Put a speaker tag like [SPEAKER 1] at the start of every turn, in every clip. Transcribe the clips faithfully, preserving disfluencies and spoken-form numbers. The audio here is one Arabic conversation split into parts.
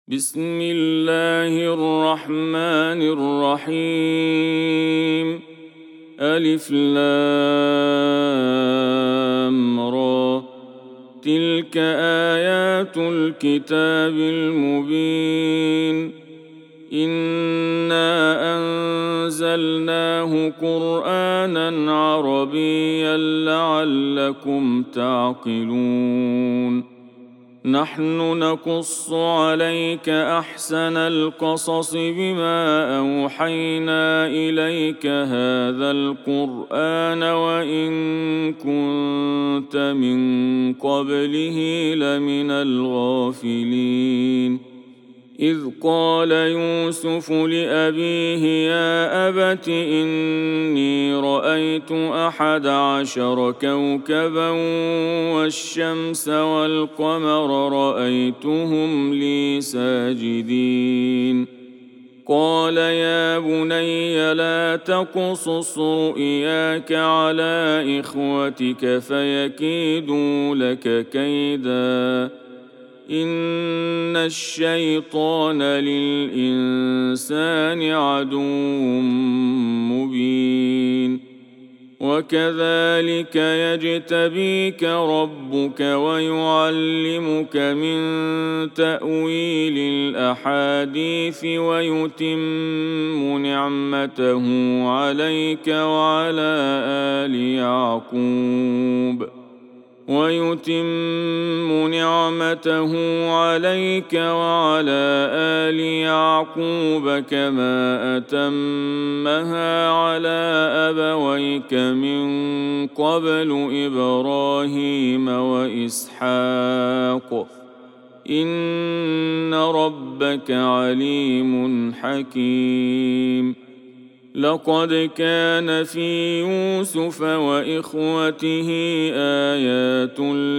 [SPEAKER 1] بسم الله الرحمن الرحيم. ألف لام را، تلك آيات الكتاب المبين. إنا أنزلناه قرآنا عربيا لعلكم تعقلون. نحن نقص عليك أحسن القصص بما أوحينا إليك هذا القرآن وإن كنت من قبله لمن الغافلين. إذ قال يوسف لأبيه يا أبت إني رأيت أحد عشر كوكبا والشمس والقمر رأيتهم لي ساجدين. قال يا بني لا تقصص رؤياك على إخوتك فيكيدوا لك كيدا إن الشيطان للإنسان عدو مبين. وكذلك يجتبيك ربك ويعلمك من تأويل الأحاديث ويتم نعمته عليك وعلى آل يعقوب ويتم نعمته عليك وعلى آل يعقوب كما أتمها على أبويك من قبل إبراهيم وإسحاق إن ربك عليم حكيم. لقد كان في يوسف وإخوته آيات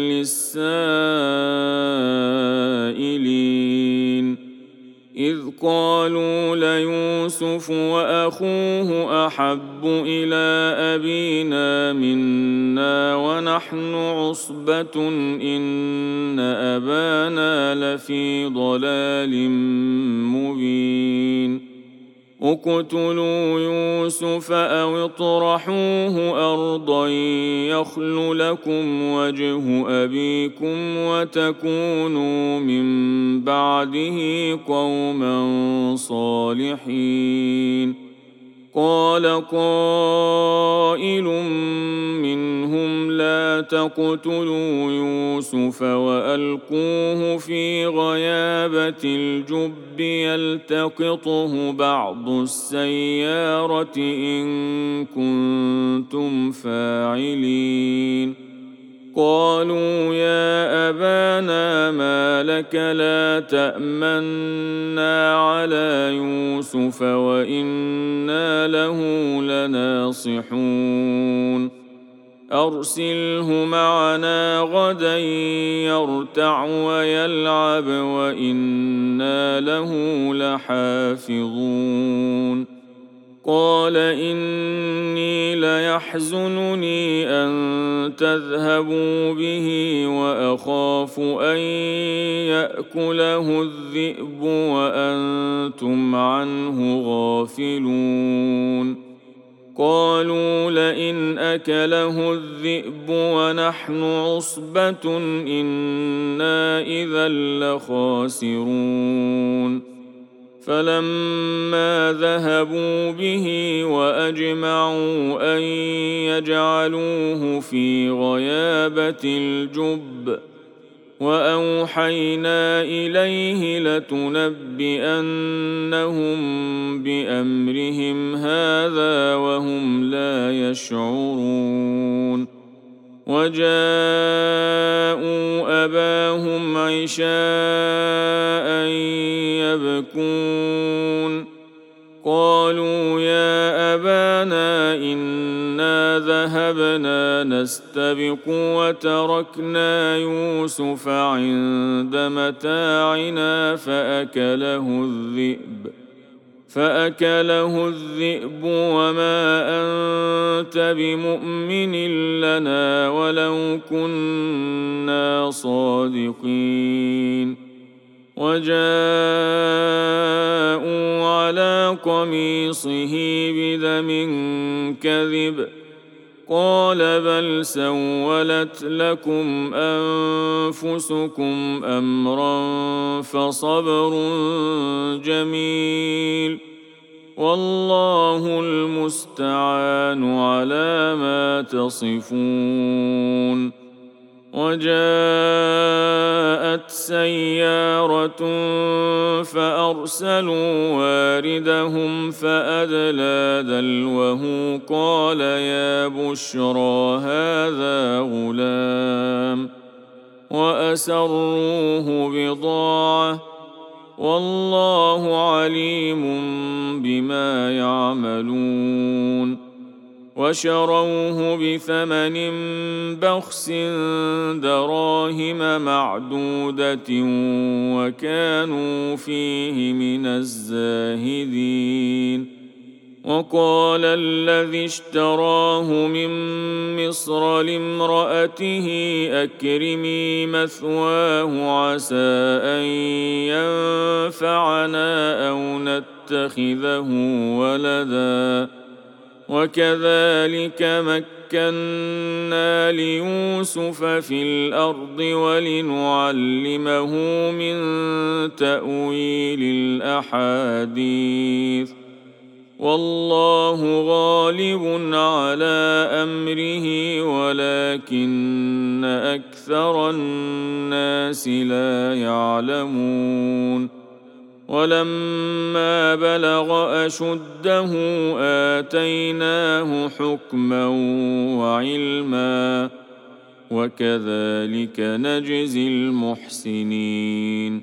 [SPEAKER 1] للسائلين إذ قالوا ليوسف وأخوه أحب إلى أبينا منا ونحن عصبة إن أبانا لفي ضلال مبين. اقتلوا يوسف أو اطرحوه أرضا يخل لكم وجه أبيكم وتكونوا من بعده قوما صالحين. قال قائل منهم لا تقتلوا يوسف وألقوه في غيابة الجب يلتقطه بعض السيارة إن كنتم فاعلين. قالوا يا أبانا ما لك لا تأمنا على يوسف وإنا له لناصحون. أرسله معنا غدا يرتع ويلعب وإنا له لحافظون. قال إني ليحزنني أن تذهبوا به وأخاف أن يأكله الذئب وأنتم عنه غافلون. قالوا لئن أكله الذئب ونحن عصبة إنا إذا لخاسرون. فلما ذهبوا به وأجمعوا أن يجعلوه في غيابة الجب وأوحينا إليه لتنبئنهم بأمرهم هذا وهم لا يشعرون. وجاءوا أباهم عشاء يبكون. قالوا يا أبانا إنا ذهبنا نستبق وتركنا يوسف عند متاعنا فأكله الذئب فأكله الذئب وما أنت بمؤمن لنا ولو كنا صادقين. وجاءوا على قميصه بدم كذب قال بل سولت لكم أنفسكم أمرا فصبر جميل والله المستعان على ما تصفون. وجاءت سيارة فأرسلوا واردهم فأدلى دلوه قال يا بشرى هذا غلام وأسروه بضاعة والله عليم بما يعملون. وشروه بثمن بخس دراهم معدودة وكانوا فيه من الزاهدين. وقال الذي اشتراه من مصر لامرأته أكرمي مثواه عسى أن ينفعنا أو نتخذه ولدا وكذلك مكنا ليوسف في الأرض ولنعلمه من تأويل الأحاديث والله غالب على أمره ولكن أكثر الناس لا يعلمون. ولما بلغ أشده آتيناه حكما وعلما وكذلك نجزي المحسنين.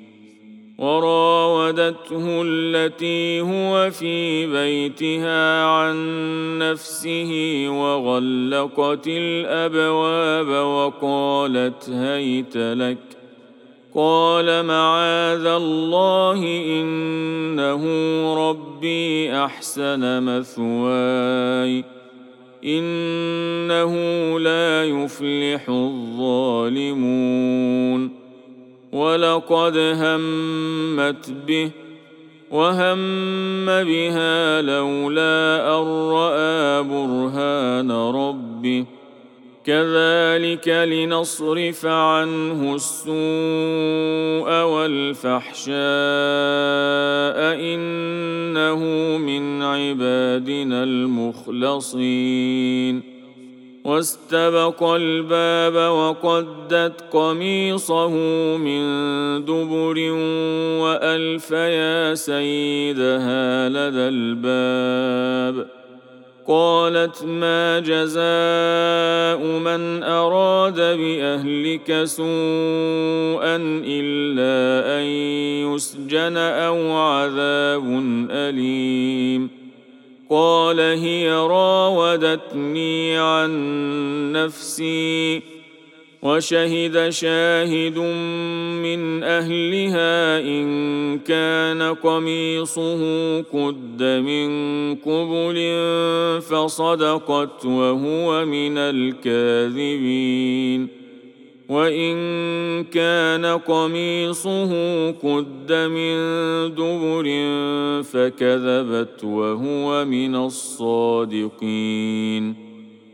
[SPEAKER 1] وراودته التي هو في بيتها عن نفسه وغلقت الأبواب وقالت هيت لك قال معاذ الله إنه ربي أحسن مثواي إنه لا يفلح الظالمون. ولقد همت به وهم بها لولا أن رأى برهان ربه كذلك لنصرف عنه السوء والفحشاء إنه من عبادنا المخلصين. واستبق الباب وقدت قميصه من دبر وألف يا سيدها لدى الباب قالت ما جزاء من أراد بأهلك سوءا إلا أن يسجن أو عذاب أليم قال هي راودتني عن نفسي وشهد شاهد من أهلها إن كان قميصه قد من قبل فصدقت وهو من الكاذبين وإن كان قميصه قد من دبر فكذبت وهو من الصادقين.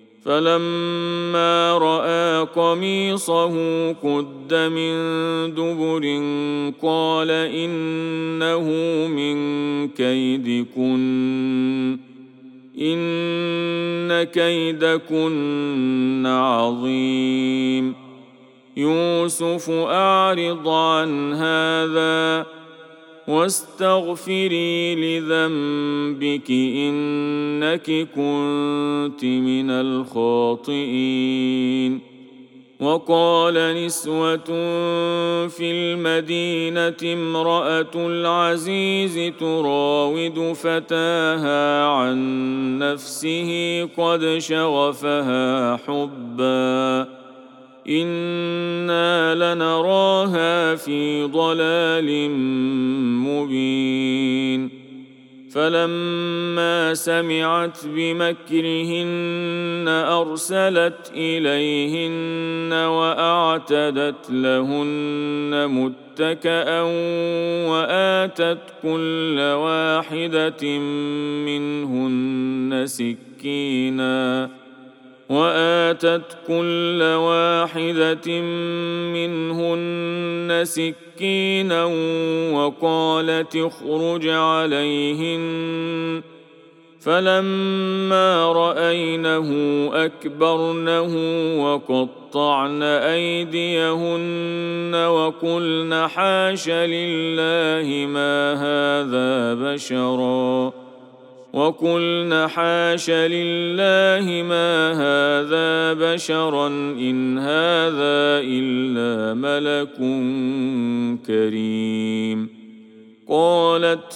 [SPEAKER 1] فلما رأى قميصه قد من دبر قال إنه من كيدكن إن كيدكن عظيم. يوسف أعرض عن هذا واستغفري لذنبك إنك كنت من الخاطئين. وقال نسوة في المدينة امرأة العزيز تراود فتاها عن نفسه قد شغفها حبا إنا لنراها في ضلال مبين. فلما سمعت بمكرهن أرسلت إليهن وأعتدت لهن متكئا وآتت كل واحدة منهن سكينا وآتت كل واحدة منهن سكينا وقالت اخرج عليهن فلما رأينه أكبرنه وقطعن أيديهن وقلن حاش لله ما هذا بشرا وقلن حاش لله ما هذا بشرا إن هذا إلا ملك كريم. قالت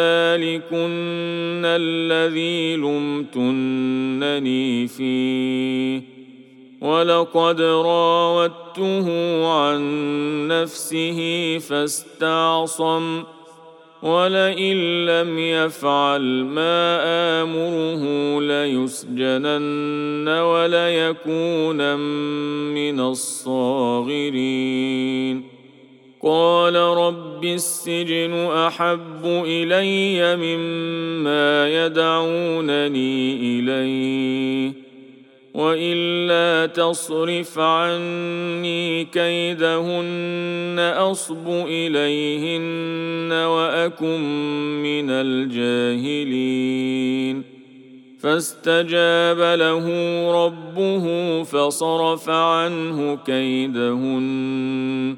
[SPEAKER 1] فذلكن الذي لمتنني فيه ولقد راودته عن نفسه فاستعصم ولئن لم يفعل ما آمره ليسجنن وليكونن من الصاغرين. قال رب السجن أحب إلي مما يدعونني إليه وإلا تصرف عني كيدهن أصب إليهن وأكن من الجاهلين. فاستجاب له ربه فصرف عنه كيدهن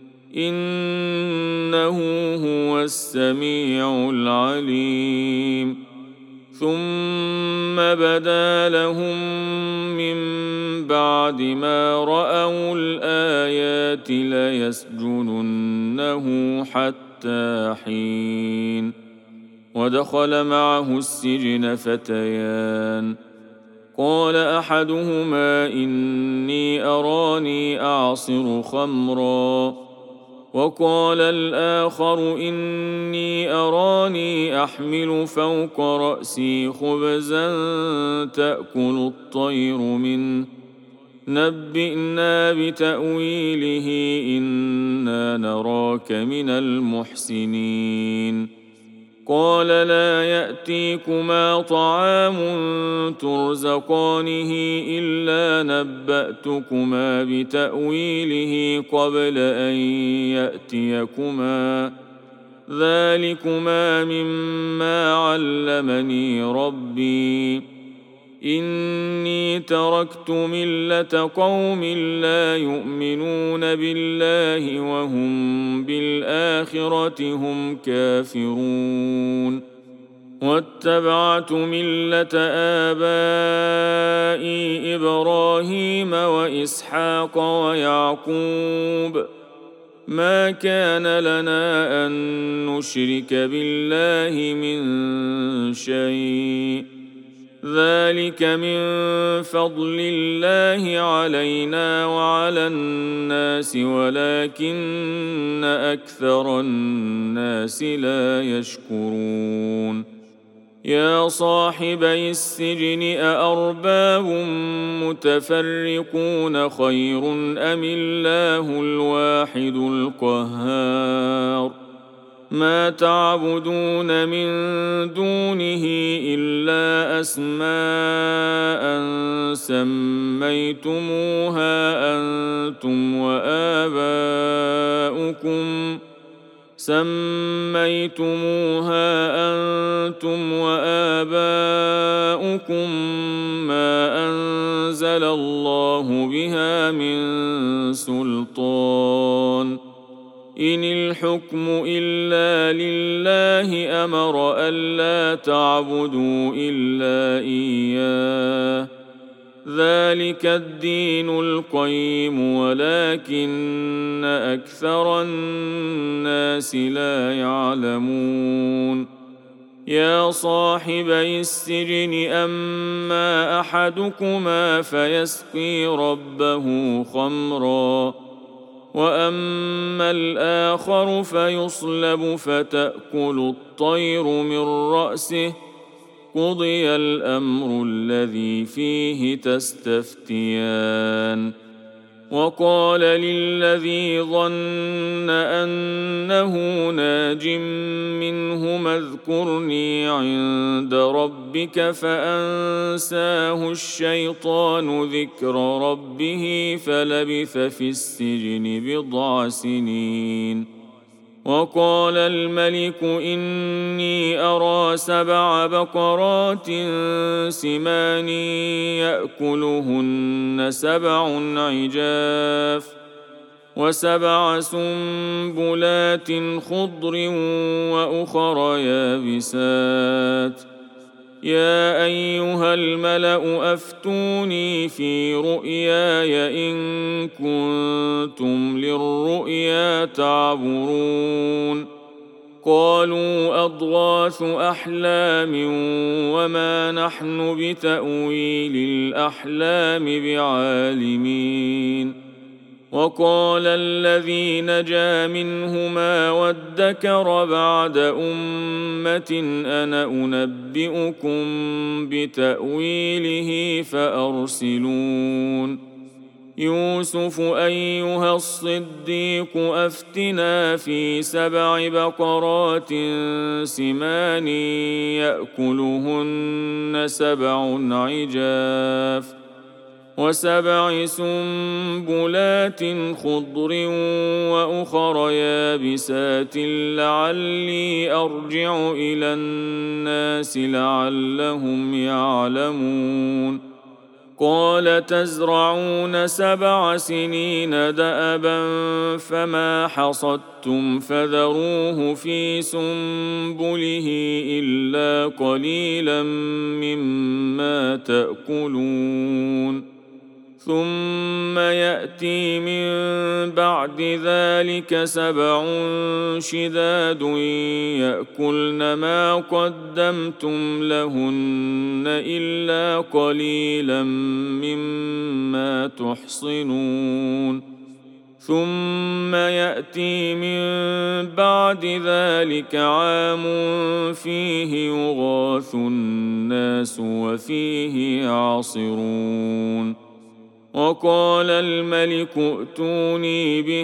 [SPEAKER 1] إنه هو السميع العليم. ثم بدا لهم من بعد ما رأوا الآيات ليسجننه حتى حين. ودخل معه السجن فتيان قال أحدهما إني أراني أعصر خمرا وقال الآخر إني أراني أحمل فوق رأسي خبزا تأكل الطير منه نبئنا بتأويله إنا نراك من المحسنين. قال لا يأتيكما طعام ترزقانه إلا نبأتكما بتأويله قبل أن يأتيكما ذلكما مما علمني ربي إني تركت ملة قوم لا يؤمنون بالله وهم بالآخرة هم كافرون واتبعت ملة آبائي إبراهيم وإسحاق ويعقوب ما كان لنا أن نشرك بالله من شيء ذلك من فضل الله علينا وعلى الناس ولكن أكثر الناس لا يشكرون. يا صاحبي السجن أأرباب متفرقون خير أم الله الواحد القهار ما تعبدون من دونه إلا أسماء سميتموها أنتم وآباؤكم سميتموها أنتم وآباؤكم ما أنزل الله بها من سلطان إن الحكم إلا لله أمر ألا تعبدوا إلا إياه ذلك الدين القيم ولكن أكثر الناس لا يعلمون. يا صاحبي السجن أما أحدكما فيسقي ربه خمرا وأما الآخر فيصلب فتأكل الطير من رأسه قضي الأمر الذي فيه تستفتيان. وقال للذي ظن أنه ناج منهما اذكرني عند ربك فأنساه الشيطان ذكر ربه فلبث في السجن بضع سنين. وقال الملك إني أرى سبع بقرات سمان يأكلهن سبع عجاف وسبع سنبلات خضر وأخر يابسات يا أيها الملأ أفتوني في رؤياي إن كنتم للرؤيا تعبرون. قالوا أضغاث أحلام وما نحن بتأويل الأحلام بعالمين. وقال الذي نجا منهما وادكر بعد أمة أنا أنبئكم بتأويله فأرسلون. يوسف أيها الصديق أفتنا في سبع بقرات سمان يأكلهن سبع عجاف وسبع سنبلات خضر وأخر يابسات لعلي أرجع إلى الناس لعلهم يعلمون. قال تزرعون سبع سنين دأبا فما حصدتم فذروه في سنبله إلا قليلا مما تأكلون. ثم يأتي من بعد ذلك سبع شداد يأكلن ما قدمتم لهن إلا قليلا مما تحصنون. ثم يأتي من بعد ذلك عام فيه يغاث الناس وفيه يعصرون. وقال الملك ائتوني به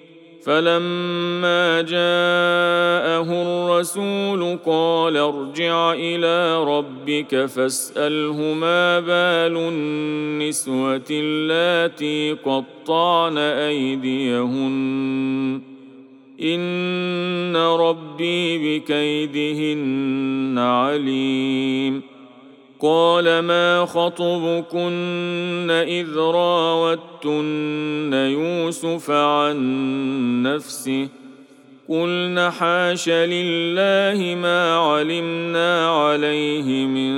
[SPEAKER 1] فلما جاءه الرسول قال ارجع إلى ربك فاسأله ما بال النسوة اللاتي قطعن أيديهن إن ربي بكيدهن عليم. قال ما خطبكن إذ راوتن يوسف عن نفسه قلن حاش لله ما علمنا عليه من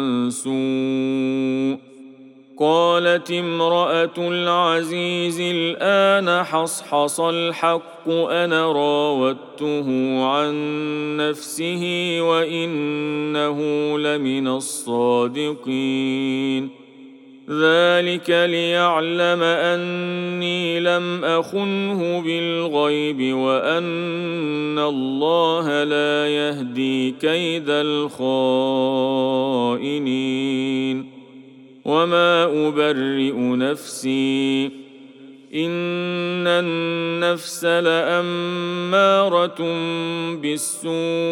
[SPEAKER 1] سوء. قالت امرأة العزيز الآن حصحص الحق أنا راودته عن نفسه وإنه لمن الصادقين. ذلك ليعلم أني لم أخنه بالغيب وأن الله لا يهدي كيد الخائنين. وما أبرئ نفسي إن النفس لأمارة بالسوء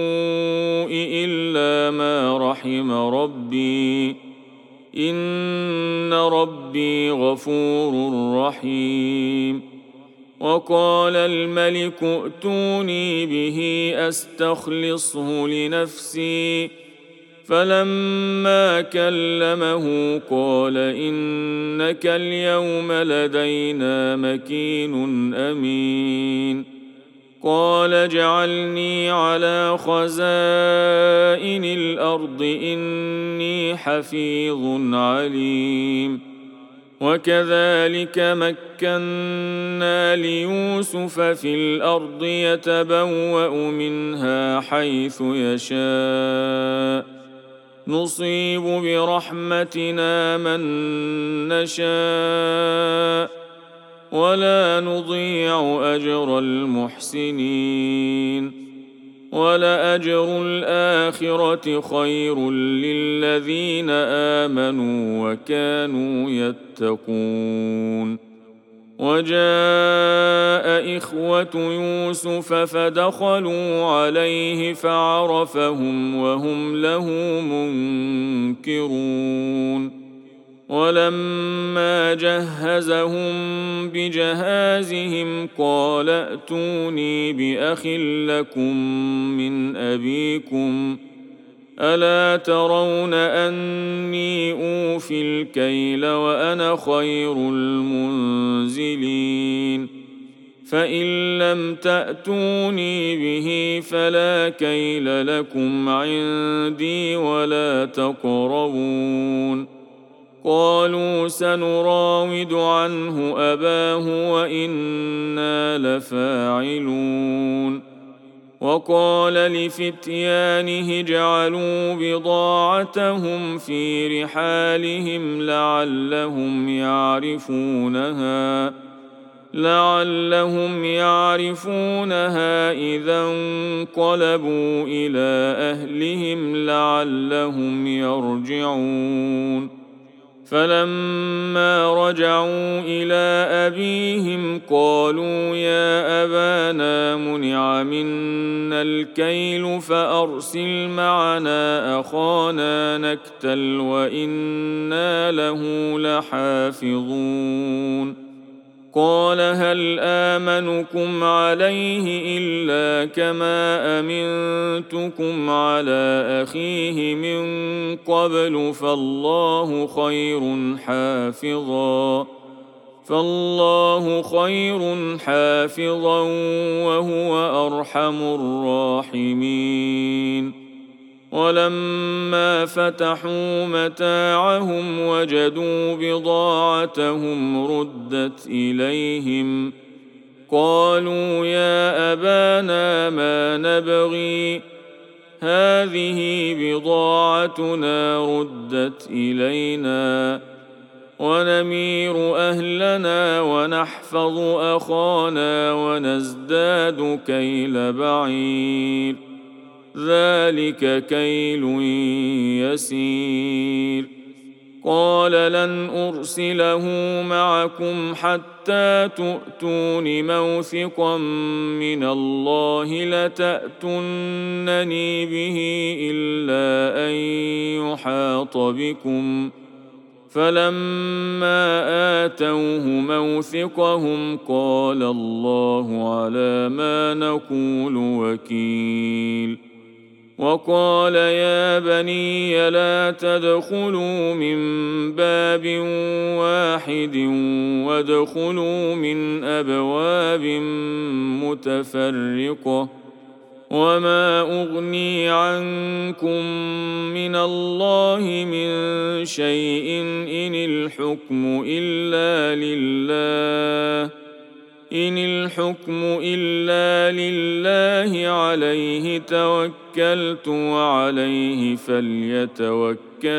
[SPEAKER 1] إلا ما رحم ربي إن ربي غفور رحيم. وقال الملك ائتوني به أستخلصه لنفسي فلما كلمه قال إنك اليوم لدينا مكين أمين. قال اجعلني على خزائن الأرض إني حفيظ عليم. وكذلك مكنا ليوسف في الأرض يتبوأ منها حيث يشاء نصيب برحمتنا من نشاء ولا نضيع أجر المحسنين ولأجر الآخرة خير للذين آمنوا وكانوا يتقون وجاء إخوة يوسف فدخلوا عليه فعرفهم وهم له منكرون ولما جهزهم بجهازهم قال ائتوني بأخ لكم من أبيكم ألا ترون أني أوفي الكيل وأنا خير المنزلين فإن لم تأتوني به فلا كيل لكم عندي ولا تقربون قالوا سنراود عنه أباه وإنا لفاعلون وقال لفتيانه اجعلوا بضاعتهم في رحالهم لعلهم يعرفونها لعلهم يعرفونها إذا انقلبوا إلى أهلهم لعلهم يرجعون فلما رجعوا إلى أبيهم قالوا يا أبانا منع منا الكيل فأرسل معنا أخانا نكتل وإنا له لحافظون قال هل آمنكم عليه إلا كما أمنتكم على أخيه من قبل فالله خير حافظا فالله خير حافظا وهو أرحم الراحمين ولما فتحوا متاعهم وجدوا بضاعتهم ردت إليهم قالوا يا أبانا ما نبغي هذه بضاعتنا ردت إلينا ونمير أهلنا ونحفظ أخانا ونزداد كيل بعير ذلك كيل يسير قال لن أرسله معكم حتى تؤتون موثقا من الله لتأتونني به إلا أن يحاط بكم فلما آتوه موثقهم قال الله على ما نقول وكيل وقال يا بني لا تدخلوا من باب واحد وادخلوا من أبواب متفرقة وما أغني عنكم من الله من شيء إن الحكم إلا لله إن الحكم إلا لله عليه توكلت وعليه فليتوكل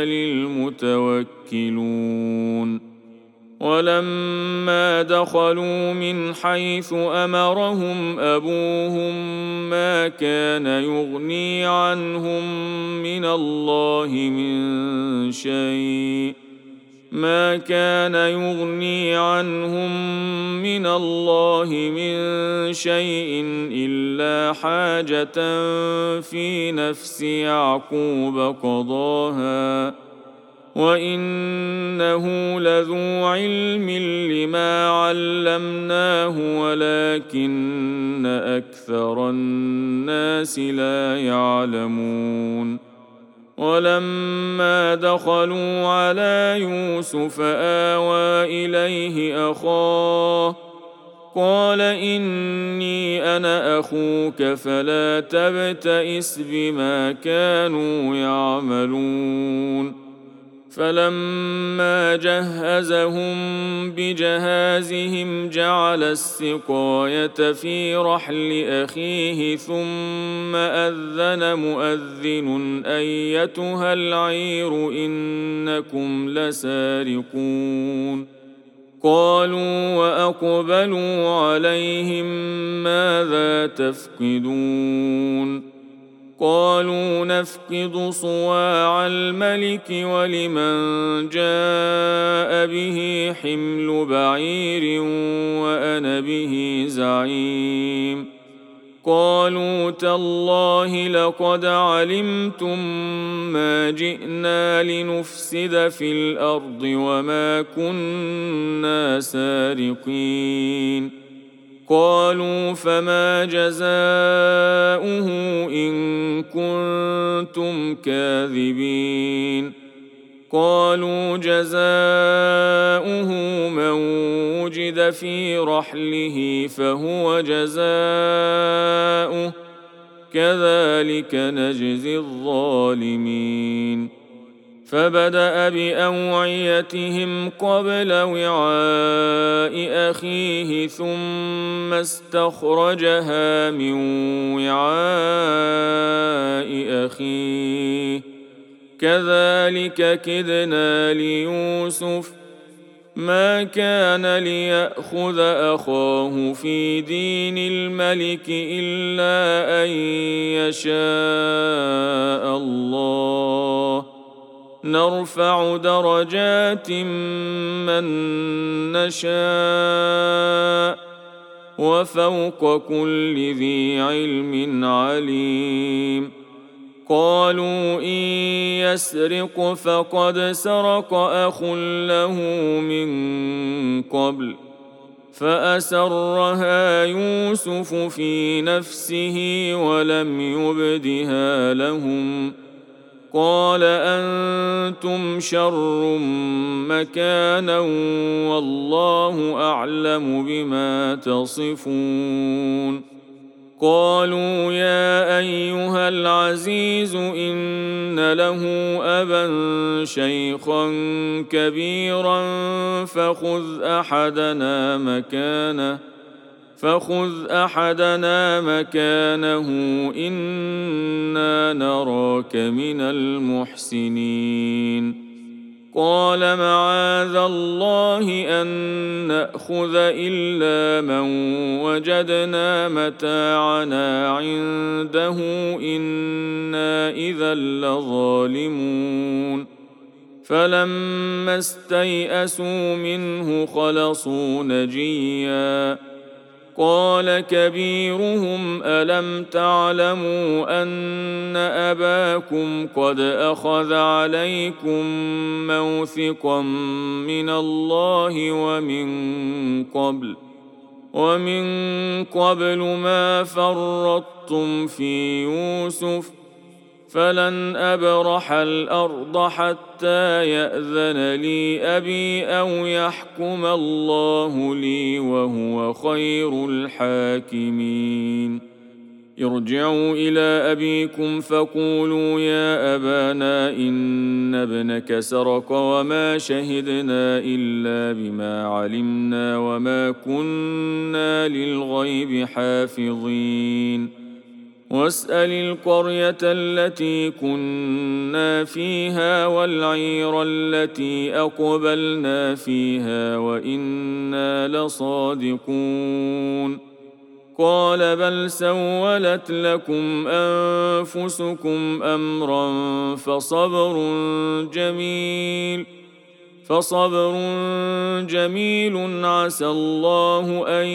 [SPEAKER 1] المتوكلون ولما دخلوا من حيث أمرهم أبوهم ما كان يغني عنهم من الله من شيء ما كان يغني عنهم من الله من شيء إلا حاجة في نفس يعقوب قضاها وإنه لذو علم لما علمناه ولكن أكثر الناس لا يعلمون ولما دخلوا على يوسف آوى إليه أخاه قال إني أنا أخوك فلا تبتئس بما كانوا يعملون فلما جهزهم بجهازهم جعل السقاية في رحل أخيه ثم أذن مؤذن أيتها العير إنكم لسارقون قالوا وأقبلوا عليهم ماذا تفقدون قالوا نفقد صواع الملك ولمن جاء به حمل بعير وأنا به زعيم قالوا تالله لقد علمتم ما جئنا لنفسد في الأرض وما كنا سارقين قالوا فما جزاؤه إن كنتم كاذبين قالوا جزاؤه من وجد في رحله فهو جزاؤه كذلك نجزي الظالمين فبدأ بأوعيتهم قبل وعاء أخيه ثم استخرجها من وعاء أخيه كذلك كدنا ليوسف ما كان ليأخذ أخاه في دين الملك إلا أن يشاء الله نرفع درجات من نشاء وفوق كل ذي علم عليم قالوا إن يسرق فقد سرق أخ له من قبل فأسرها يوسف في نفسه ولم يبدها لهم قال أنتم شر مكانا والله أعلم بما تصفون قالوا يا أيها العزيز إن له أبا شيخا كبيرا فخذ أحدنا مكانه فخذ أحدنا مكانه إنا نراك من المحسنين قال معاذ الله أن نأخذ إلا من وجدنا متاعنا عنده إنا إذا لظالمون فلما استيئسوا منه خلصوا نجيا قال كبيرهم ألم تعلموا أن أباكم قد أخذ عليكم موثقا من الله ومن قبل ومن قبل ما فرطتم في يوسف فلن أبرح الأرض حتى يأذن لي أبي أو يحكم الله لي وهو خير الحاكمين ارجعوا إلى أبيكم فقولوا يا أبانا إن ابنك سرق وما شهدنا إلا بما علمنا وما كنا للغيب حافظين واسأل القرية التي كنا فيها والعير التي أقبلنا فيها وإنا لصادقون قال بل سولت لكم أنفسكم أمرا فصبر جميل فصبر جميل عسى الله أن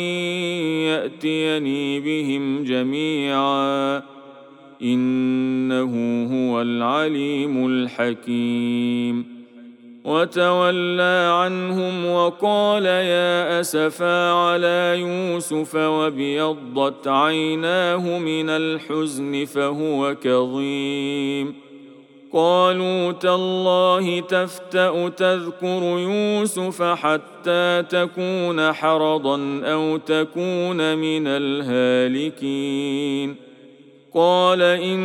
[SPEAKER 1] يأتيني بهم جميعا إنه هو العليم الحكيم وتولى عنهم وقال يا أسفا على يوسف وابيضت عيناه من الحزن فهو كظيم قالوا تالله تفتأ تذكر يوسف حتى تكون حرضا أو تكون من الهالكين قال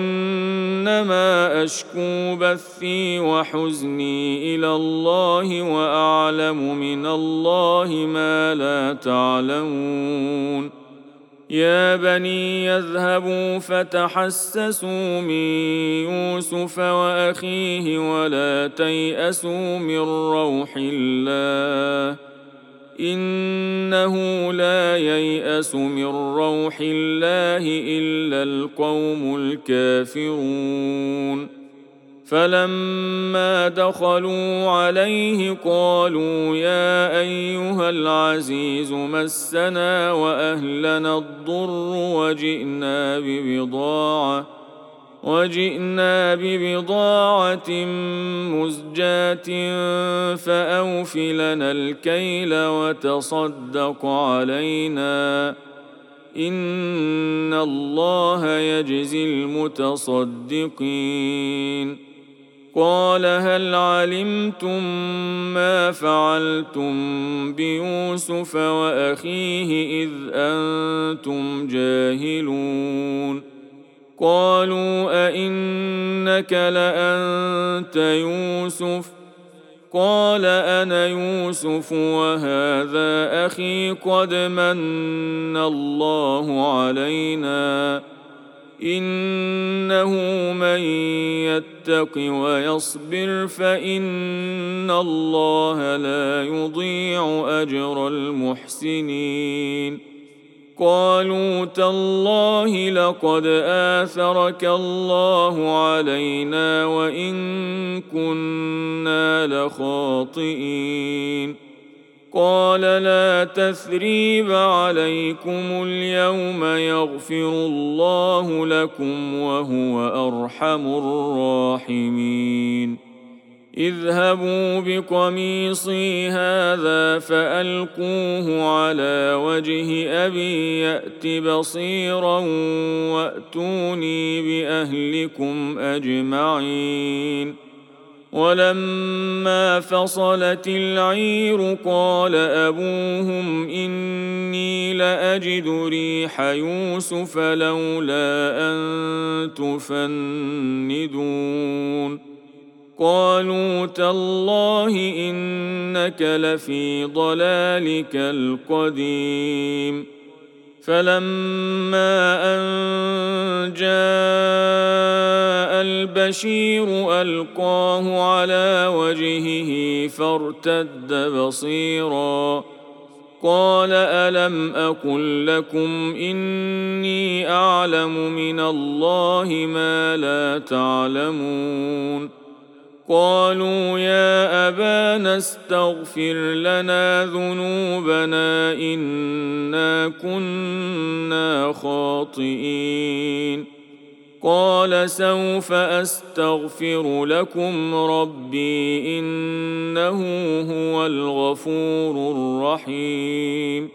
[SPEAKER 1] إنما أشكو بثي وحزني إلى الله وأعلم من الله ما لا تعلمون يا بني يذهبوا فتحسسوا من يوسف وأخيه ولا تيأسوا من روح الله إنه لا ييأس من روح الله إلا القوم الكافرون. فلما دخلوا عليه قالوا يا أيها العزيز مسنا وأهلنا الضر وجئنا ببضاعة وجئنا ببضاعة مزجاة فأوف لنا الكيل وتصدق علينا إن الله يجزي المتصدقين. قال هل علمتم ما فعلتم بيوسف وأخيه إذ أنتم جاهلون؟ قالوا أئنك لأنت يوسف؟ قال أنا يوسف وهذا أخي قد من الله علينا إنه من يتق ويصبر فإن الله لا يضيع أجر المحسنين. قالوا تالله لقد آثرك الله علينا وإن كنا لخاطئين. قال لا تثريب عليكم اليوم يغفر الله لكم وهو أرحم الراحمين. اذهبوا بقميصي هذا فألقوه على وجه أبي يأت بصيرا وأتوني بأهلكم أجمعين. ولما فصلت العير قال أبوهم إني لأجد ريح يوسف لولا أن تفندون. قالوا تالله إنك لفي ضلالك القديم. فلما أن جاء البشير ألقاه على وجهه فارتد بصيرا قال ألم أقل لكم إني أعلم من الله ما لا تعلمون؟ قالوا يا أبانا استغفر لنا ذنوبنا إنا كنا خاطئين. قال سوف أستغفر لكم ربي إنه هو الغفور الرحيم.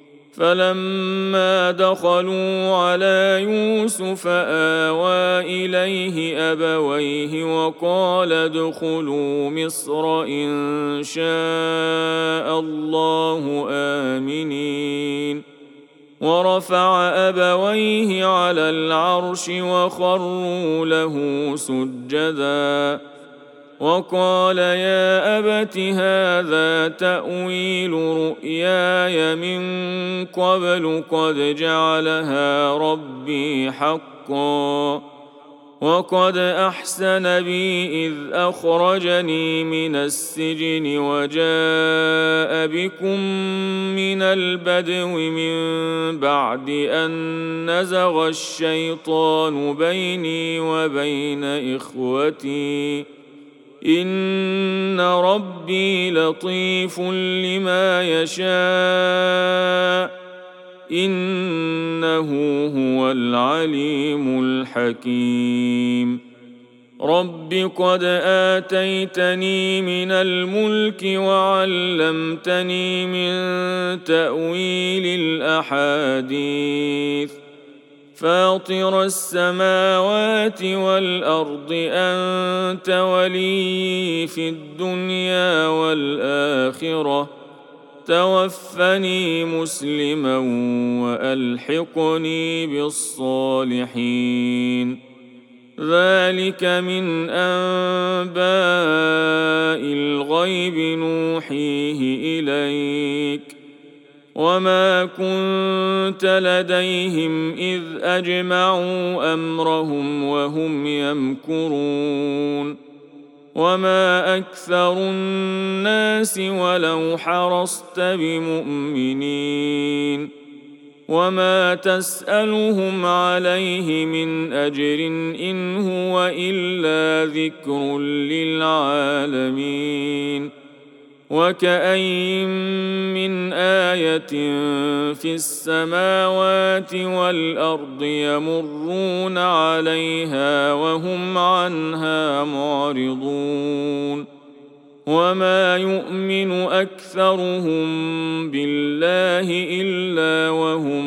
[SPEAKER 1] فلما دخلوا على يوسف آوى إليه أبويه وقال ادخلوا مصر إن شاء الله آمنين. ورفع أبويه على العرش وخروا له سجدا وقال يا أبت هذا تأويل رؤياي من قبل قد جعلها ربي حقا وقد أحسن بي إذ أخرجني من السجن وجاء بكم من البدو من بعد أن نزغ الشيطان بيني وبين إخوتي إن ربي لطيف لما يشاء إنه هو العليم الحكيم. رب قد آتيتني من الملك وعلمتني من تأويل الأحاديث فاطر السماوات والأرض أنت ولي في الدنيا والآخرة توفني مسلما وألحقني بالصالحين. ذلك من أنباء الغيب نوحيه إليك وما كنت لديهم إذ أجمعوا أمرهم وهم يمكرون. وما أكثر الناس ولو حرصت بمؤمنين وما تسألهم عليه من أجر إن هو إلا ذكر للعالمين وكأين من آية في السماوات والأرض يمرون عليها وهم عنها معرضون وما يؤمن أكثرهم بالله إلا وهم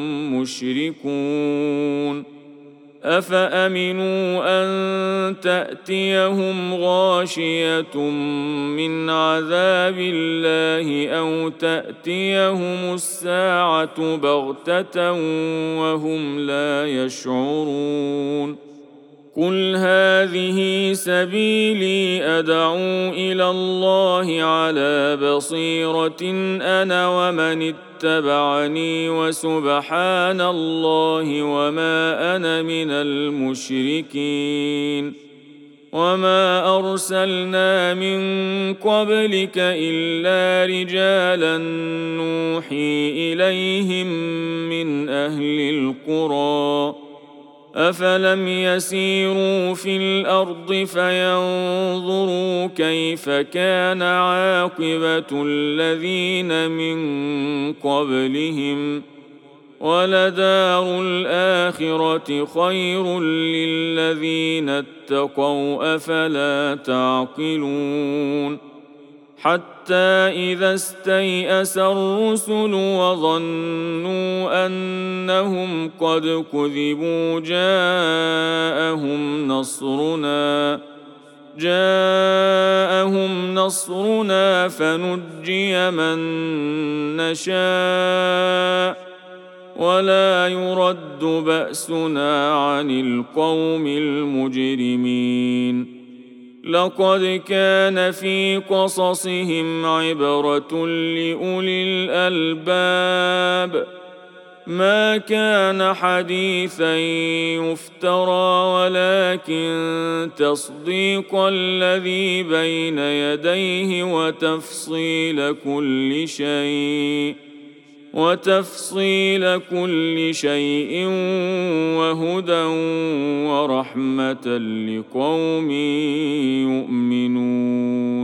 [SPEAKER 1] مشركون أفأمنوا أن تأتيهم غاشية من عذاب الله أو تأتيهم الساعة بغتة وهم لا يشعرون قل هذه سبيلي أدعو إلى الله على بصيرة أنا ومن اتبعني وسبحان الله وما أنا من المشركين وما أرسلنا من قبلك إلا رجالا نوحي إليهم من أهل القرى أفلم يسيروا في الأرض فينظروا كيف كان عاقبة الذين من قبلهم ولدار الآخرة خير للذين اتقوا أفلا تعقلون حتى إذا استيأس الرسل وظنوا أنهم قد كذبوا جاءهم نصرنا جاءهم نصرنا فنجي من نشاء ولا يرد بأسنا عن القوم المجرمين لقد كان في قصصهم عبرة لأولي الألباب ما كان حديثا يفترى ولكن تصديق الذي بين يديه وتفصيل كل شيء وتفصيل كل شيء وهدى ورحمة لقوم يؤمنون